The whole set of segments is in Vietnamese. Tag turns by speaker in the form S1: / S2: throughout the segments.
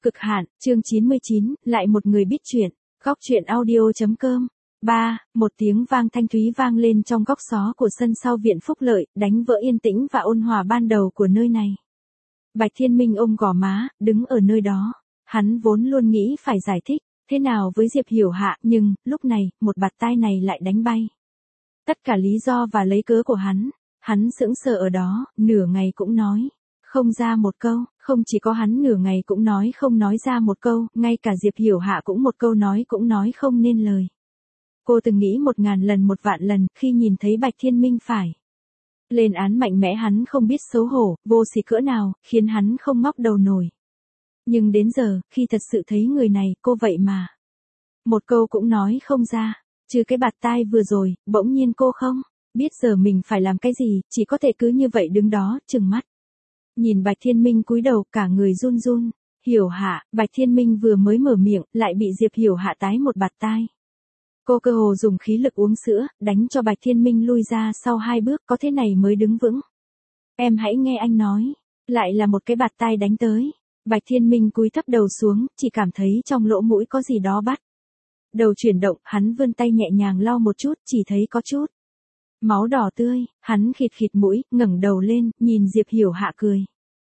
S1: Cực hạn, chương 99, lại một người biết chuyện. Góc truyện audio.com. 3. Một tiếng vang thanh thúy vang lên trong góc xó của sân sau viện Phúc Lợi, đánh vỡ yên tĩnh và ôn hòa ban đầu của nơi này. Bạch Thiên Minh ôm gò má, đứng ở nơi đó. Hắn vốn luôn nghĩ phải giải thích thế nào với Diệp Hiểu Hạ, nhưng lúc này, một bạt tai này lại đánh bay tất cả lý do và lấy cớ của hắn sững sờ ở đó, nửa ngày cũng nói không ra một câu. Không chỉ có hắn, nửa ngày cũng không nói ra một câu, ngay cả Diệp Hiểu Hạ cũng một câu nói cũng nói không nên lời. Cô từng nghĩ 1000 lần 1 vạn lần, khi nhìn thấy Bạch Thiên Minh phải lên án mạnh mẽ hắn không biết xấu hổ, vô sỉ cỡ nào, khiến hắn không ngóc đầu nổi. Nhưng đến giờ, khi thật sự thấy người này, cô vậy mà một câu cũng nói không ra. Trừ cái bạt tai vừa rồi, bỗng nhiên cô không biết giờ mình phải làm cái gì, chỉ có thể cứ như vậy đứng đó, trừng mắt nhìn Bạch Thiên Minh cúi đầu, cả người run run. Hiểu Hạ, Bạch Thiên Minh vừa mới mở miệng, lại bị Diệp Hiểu Hạ tái một bạt tai. Cô cơ hồ dùng khí lực uống sữa, đánh cho Bạch Thiên Minh lui ra sau 2 bước, có thế này mới đứng vững. Em hãy nghe anh nói. Lại là một cái bạt tai đánh tới. Bạch Thiên Minh cúi thấp đầu xuống, chỉ cảm thấy trong lỗ mũi có gì đó bắt đầu chuyển động, hắn vươn tay nhẹ nhàng lau một chút, chỉ thấy có chút máu đỏ tươi. Hắn khịt khịt mũi, ngẩng đầu lên, nhìn Diệp Hiểu Hạ cười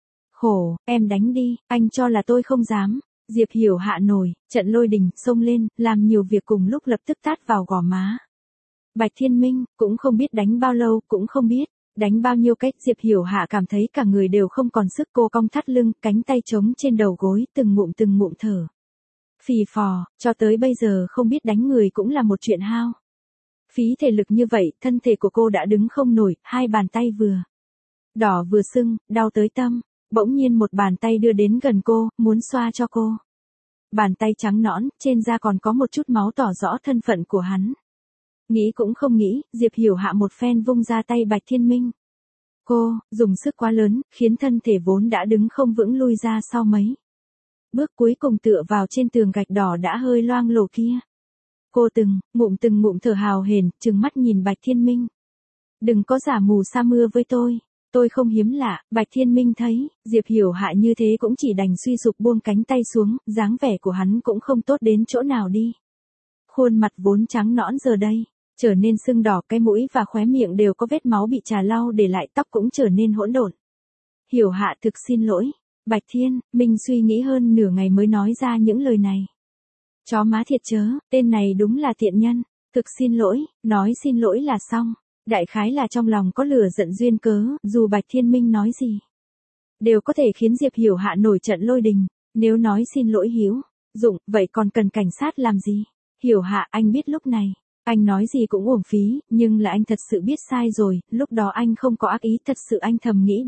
S1: khổ, em đánh đi, anh cho là tôi không dám. Diệp Hiểu Hạ nổi trận lôi đình, xông lên, làm nhiều việc cùng lúc, lập tức tát vào gò má Bạch Thiên Minh, cũng không biết đánh bao lâu, cũng không biết đánh bao nhiêu cách. Diệp Hiểu Hạ cảm thấy cả người đều không còn sức, cô cong thắt lưng, cánh tay trống trên đầu gối, từng ngụm thở phì phò. Cho tới bây giờ không biết đánh người cũng là một chuyện hao phí thể lực như vậy, thân thể của cô đã đứng không nổi, 2 bàn tay vừa đỏ vừa sưng, đau tới tâm. Bỗng nhiên một bàn tay đưa đến gần cô, muốn xoa cho cô. Bàn tay trắng nõn, trên da còn có một chút máu, tỏ rõ thân phận của hắn. Nghĩ cũng không nghĩ, Diệp Hiểu Hạ một phen vung ra tay Bạch Thiên Minh. Cô dùng sức quá lớn, khiến thân thể vốn đã đứng không vững lui ra sau mấy bước, cuối cùng tựa vào trên tường gạch đỏ đã hơi loang lổ kia. Cô từng ngụm thở hào hển, trừng mắt nhìn Bạch Thiên Minh. Đừng có giả mù sa mưa với tôi không hiếm lạ. Bạch Thiên Minh thấy Diệp Hiểu Hạ như thế cũng chỉ đành suy sụp buông cánh tay xuống, dáng vẻ của hắn cũng không tốt đến chỗ nào đi. Khuôn mặt vốn trắng nõn giờ đây trở nên sưng đỏ, cái mũi và khóe miệng đều có vết máu bị trà lau để lại, tóc cũng trở nên hỗn độn. Hiểu Hạ, thực xin lỗi. Bạch Thiên Minh suy nghĩ hơn nửa ngày mới nói ra những lời này. Chó má thiệt chớ, tên này đúng là tiện nhân. Thực xin lỗi, nói xin lỗi là xong. Đại khái là trong lòng có lửa giận duyên cớ, dù Bạch Thiên Minh nói gì đều có thể khiến Diệp Hiểu Hạ nổi trận lôi đình. Nếu nói xin lỗi hữu dụng, vậy còn cần cảnh sát làm gì? Hiểu Hạ, anh biết lúc này anh nói gì cũng uổng phí, nhưng là anh thật sự biết sai rồi, lúc đó anh không có ác ý, thật sự anh thầm nghĩ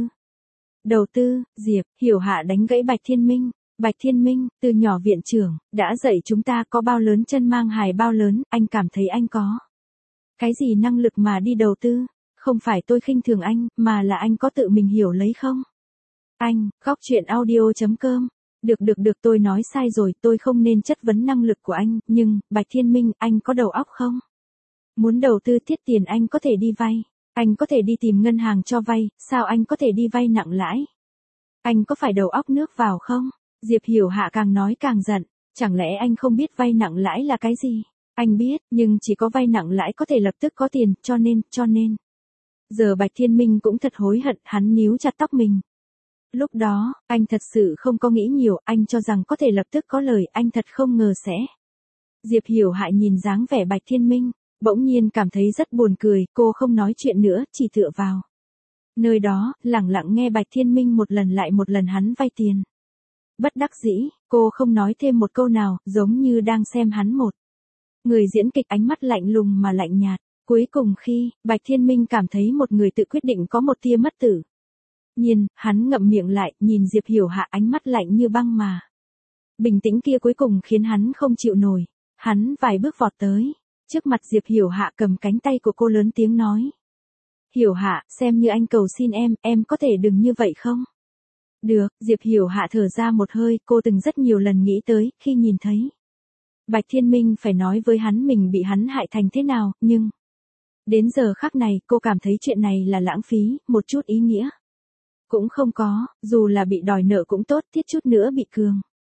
S1: đầu tư. Diệp Hiểu Hạ đánh gãy Bạch Thiên Minh. Bạch Thiên Minh, từ nhỏ viện trưởng đã dạy chúng ta có bao lớn chân mang hài bao lớn, anh cảm thấy anh có cái gì năng lực mà đi đầu tư? Không phải tôi khinh thường anh, mà là anh có tự mình hiểu lấy không? Anh, góc truyện audio.com. Được, tôi nói sai rồi, tôi không nên chất vấn năng lực của anh, nhưng, Bạch Thiên Minh, anh có đầu óc không? Muốn đầu tư tiết tiền anh có thể đi vay. Anh có thể đi tìm ngân hàng cho vay, sao anh có thể đi vay nặng lãi? Anh có phải đầu óc nước vào không? Diệp Hiểu Hạ càng nói càng giận. Chẳng lẽ anh không biết vay nặng lãi là cái gì? Anh biết, nhưng chỉ có vay nặng lãi có thể lập tức có tiền, cho nên. Giờ Bạch Thiên Minh cũng thật hối hận, hắn níu chặt tóc mình. Lúc đó, anh thật sự không có nghĩ nhiều, anh cho rằng có thể lập tức có lời, anh thật không ngờ sẽ. Diệp Hiểu Hạ nhìn dáng vẻ Bạch Thiên Minh, bỗng nhiên cảm thấy rất buồn cười, cô không nói chuyện nữa, chỉ tựa vào nơi đó, lặng lặng nghe Bạch Thiên Minh một lần lại một lần hắn vay tiền. Bất đắc dĩ, cô không nói thêm một câu nào, giống như đang xem hắn một người diễn kịch, ánh mắt lạnh lùng mà lạnh nhạt. Cuối cùng khi Bạch Thiên Minh cảm thấy một người tự quyết định có một tia mất tử nhiên, hắn ngậm miệng lại, nhìn Diệp Hiểu Hạ, ánh mắt lạnh như băng mà bình tĩnh kia cuối cùng khiến hắn không chịu nổi. Hắn vài bước vọt tới trước mặt Diệp Hiểu Hạ, cầm cánh tay của cô lớn tiếng nói. Hiểu Hạ, xem như anh cầu xin em có thể đừng như vậy không? Được, Diệp Hiểu Hạ thở ra một hơi, cô từng rất nhiều lần nghĩ tới, khi nhìn thấy Bạch Thiên Minh phải nói với hắn mình bị hắn hại thành thế nào, nhưng đến giờ khắc này, cô cảm thấy chuyện này là lãng phí, một chút ý nghĩa cũng không có, dù là bị đòi nợ cũng tốt, thiết chút nữa bị cường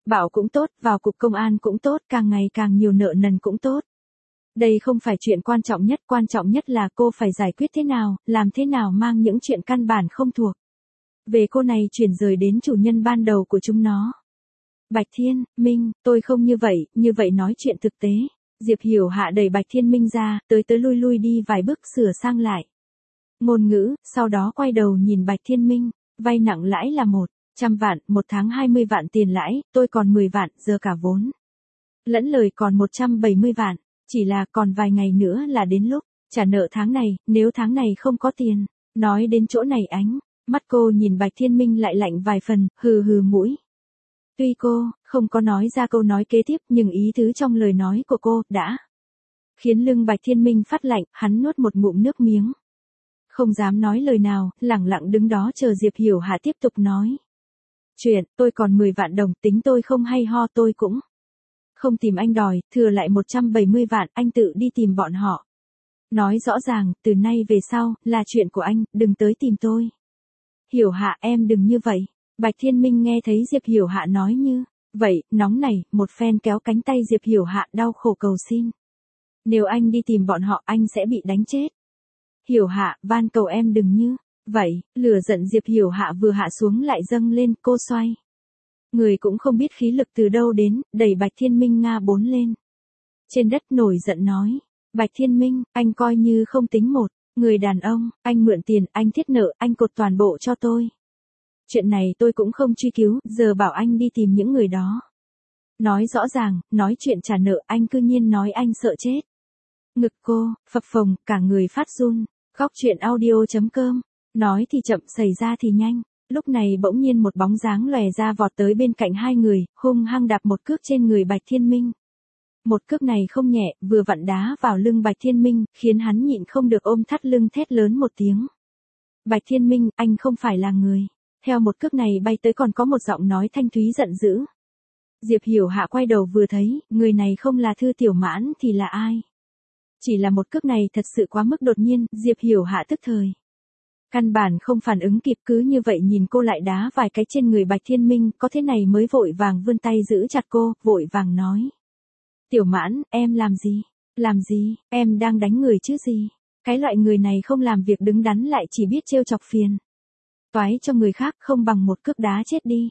S1: Bảo cũng tốt, vào cục công an cũng tốt, càng ngày càng nhiều nợ nần cũng tốt. Đây không phải chuyện quan trọng nhất là cô phải giải quyết thế nào, làm thế nào mang những chuyện căn bản không thuộc về cô này chuyển rời đến chủ nhân ban đầu của chúng nó. Bạch Thiên Minh, tôi không như vậy nói chuyện thực tế. Diệp Hiểu Hạ đẩy Bạch Thiên Minh ra, tới lui lui đi vài bước sửa sang lại ngôn ngữ, sau đó quay đầu nhìn Bạch Thiên Minh, vay nặng lãi là 100 vạn, một tháng 20 vạn tiền lãi, tôi còn 10 vạn, giờ cả vốn lẫn lời còn 170 vạn, chỉ là còn vài ngày nữa là đến lúc trả nợ tháng này, nếu tháng này không có tiền. Nói đến chỗ này mắt cô nhìn Bạch Thiên Minh lại lạnh vài phần, hừ hừ mũi. Tuy cô không có nói ra câu nói kế tiếp nhưng ý tứ trong lời nói của cô đã khiến lưng Bạch Thiên Minh phát lạnh, hắn nuốt một ngụm nước miếng. Không dám nói lời nào, lẳng lặng đứng đó chờ Diệp Hiểu Hạ tiếp tục nói. Chuyện, tôi còn 10 vạn đồng, tính tôi không hay ho, tôi cũng không tìm anh đòi, thừa lại 170 vạn, anh tự đi tìm bọn họ. Nói rõ ràng, từ nay về sau, là chuyện của anh, đừng tới tìm tôi. Hiểu Hạ, em đừng như vậy. Bạch Thiên Minh nghe thấy Diệp Hiểu Hạ nói như vậy, nóng nảy, một phen kéo cánh tay Diệp Hiểu Hạ đau khổ cầu xin. Nếu anh đi tìm bọn họ, anh sẽ bị đánh chết. Hiểu Hạ, van cầu em đừng như vậy. Lửa giận Diệp Hiểu Hạ vừa hạ xuống lại dâng lên, cô xoay người cũng không biết khí lực từ đâu đến, đẩy Bạch Thiên Minh ngã bốn lên trên đất, nổi giận nói. Bạch Thiên Minh, anh coi như không tính một người đàn ông, anh mượn tiền, anh thiết nợ, anh cột toàn bộ cho tôi. Chuyện này tôi cũng không truy cứu, giờ bảo anh đi tìm những người đó. Nói rõ ràng, nói chuyện trả nợ, anh cư nhiên nói anh sợ chết. Ngực cô phập phồng, cả người phát run. Góc truyện audio.com. Nói thì chậm, xảy ra thì nhanh. Lúc này bỗng nhiên một bóng dáng lòe ra vọt tới bên cạnh hai người, hung hăng đạp một cước trên người Bạch Thiên Minh. Một cước này không nhẹ, vừa vặn đá vào lưng Bạch Thiên Minh, khiến hắn nhịn không được ôm thắt lưng thét lớn một tiếng. Bạch Thiên Minh, anh không phải là người. Theo một cước này bay tới còn có một giọng nói thanh thúy giận dữ. Diệp Hiểu Hạ quay đầu vừa thấy, người này không là Thư Tiểu Mãn thì là ai? Chỉ là một cước này thật sự quá mức đột nhiên, Diệp Hiểu Hạ tức thời căn bản không phản ứng kịp, cứ như vậy nhìn cô lại đá vài cái trên người Bạch Thiên Minh, có thế này mới vội vàng vươn tay giữ chặt cô, vội vàng nói. Tiểu Mãn, em làm gì? Làm gì? Em đang đánh người chứ gì? Cái loại người này không làm việc đứng đắn lại chỉ biết trêu chọc phiền toái cho người khác, không bằng một cước đá chết đi.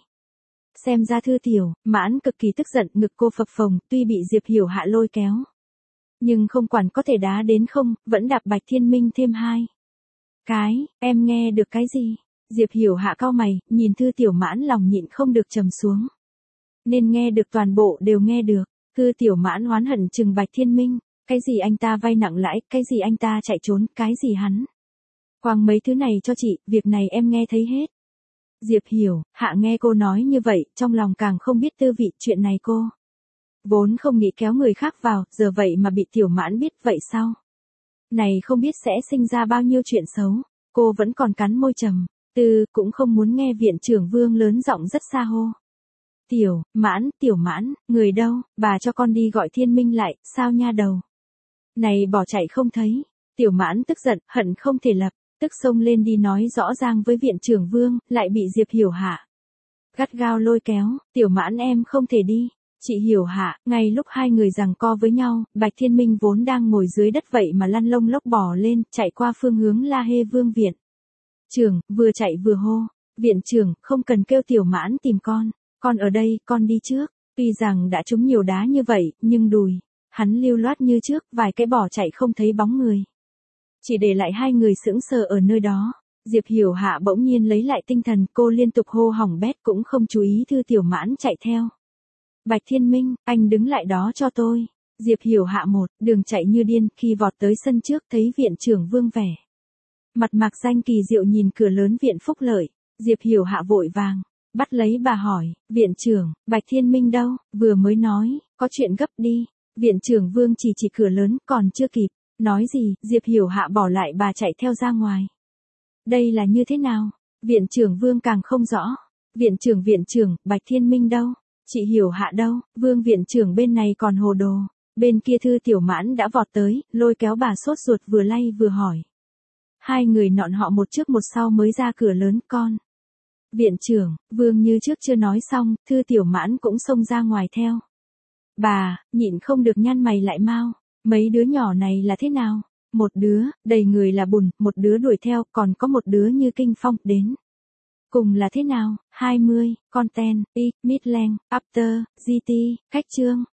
S1: Xem ra Thư Tiểu Mãn cực kỳ tức giận, ngực cô phập phồng, tuy bị Diệp Hiểu Hạ lôi kéo, nhưng không quản có thể đá đến không, vẫn đạp Bạch Thiên Minh thêm hai cái. Em nghe được cái gì? Diệp Hiểu Hạ cau mày, nhìn Thư Tiểu Mãn lòng nhịn không được trầm xuống. Nên nghe được toàn bộ đều nghe được. Thư Tiểu Mãn oán hận chừng Bạch Thiên Minh, cái gì anh ta vay nặng lãi, cái gì anh ta chạy trốn, cái gì hắn quăng mấy thứ này cho chị, việc này em nghe thấy hết. Diệp Hiểu Hạ nghe cô nói như vậy, trong lòng càng không biết tư vị, chuyện này cô vốn không nghĩ kéo người khác vào, giờ vậy mà bị Tiểu Mãn biết, vậy sao? Này không biết sẽ sinh ra bao nhiêu chuyện xấu. Cô vẫn còn cắn môi trầm tư, cũng không muốn nghe viện trưởng Vương lớn giọng rất xa hô. Tiểu Mãn, người đâu, bà cho con đi gọi Thiên Minh lại, sao nha đầu này bỏ chạy không thấy. Tiểu Mãn tức giận, hận không thể lập tức xông lên đi nói rõ ràng với viện trưởng Vương, lại bị Diệp Hiểu Hạ gắt gao lôi kéo. Tiểu Mãn, em không thể đi. Chị Hiểu Hạ, ngay lúc hai người giằng co với nhau, Bạch Thiên Minh vốn đang ngồi dưới đất vậy mà lăn lông lốc bò lên, chạy qua phương hướng La Hê Vương viện trưởng, vừa chạy vừa hô. Viện trưởng, không cần kêu Tiểu Mãn tìm con ở đây, con đi trước. Tuy rằng đã trúng nhiều đá như vậy, nhưng đùi hắn lưu loát như trước, vài cái bỏ chạy không thấy bóng người. Chỉ để lại hai người sững sờ ở nơi đó. Diệp Hiểu Hạ bỗng nhiên lấy lại tinh thần, cô liên tục hô hỏng bét cũng không chú ý Thư Tiểu Mãn chạy theo. Bạch Thiên Minh, anh đứng lại đó cho tôi. Diệp Hiểu Hạ một đường chạy như điên, khi vọt tới sân trước thấy viện trưởng Vương vẻ mặt mạc danh kỳ diệu nhìn cửa lớn viện Phúc Lợi. Diệp Hiểu Hạ vội vàng bắt lấy bà hỏi, viện trưởng, Bạch Thiên Minh đâu? Vừa mới nói, có chuyện gấp đi. Viện trưởng Vương chỉ cửa lớn, còn chưa kịp nói gì, Diệp Hiểu Hạ bỏ lại bà chạy theo ra ngoài. Đây là như thế nào? Viện trưởng Vương càng không rõ. Viện trưởng, Bạch Thiên Minh đâu? Chị Hiểu Hạ đâu? Vương viện trưởng bên này còn hồ đồ. Bên kia Thư Tiểu Mãn đã vọt tới, lôi kéo bà sốt ruột vừa lay vừa hỏi. Hai người nọn họ một trước một sau mới ra cửa lớn. Con Viện trưởng, Vương như trước chưa nói xong, Thư Tiểu Mãn cũng xông ra ngoài theo. Bà, nhịn không được nhăn mày lại mau. Mấy đứa nhỏ này là thế nào? Một đứa, đầy người là bùn, một đứa đuổi theo, còn có một đứa như kinh phong, đến. Cùng là thế nào? 20, content, midland, after, GT, khách trương,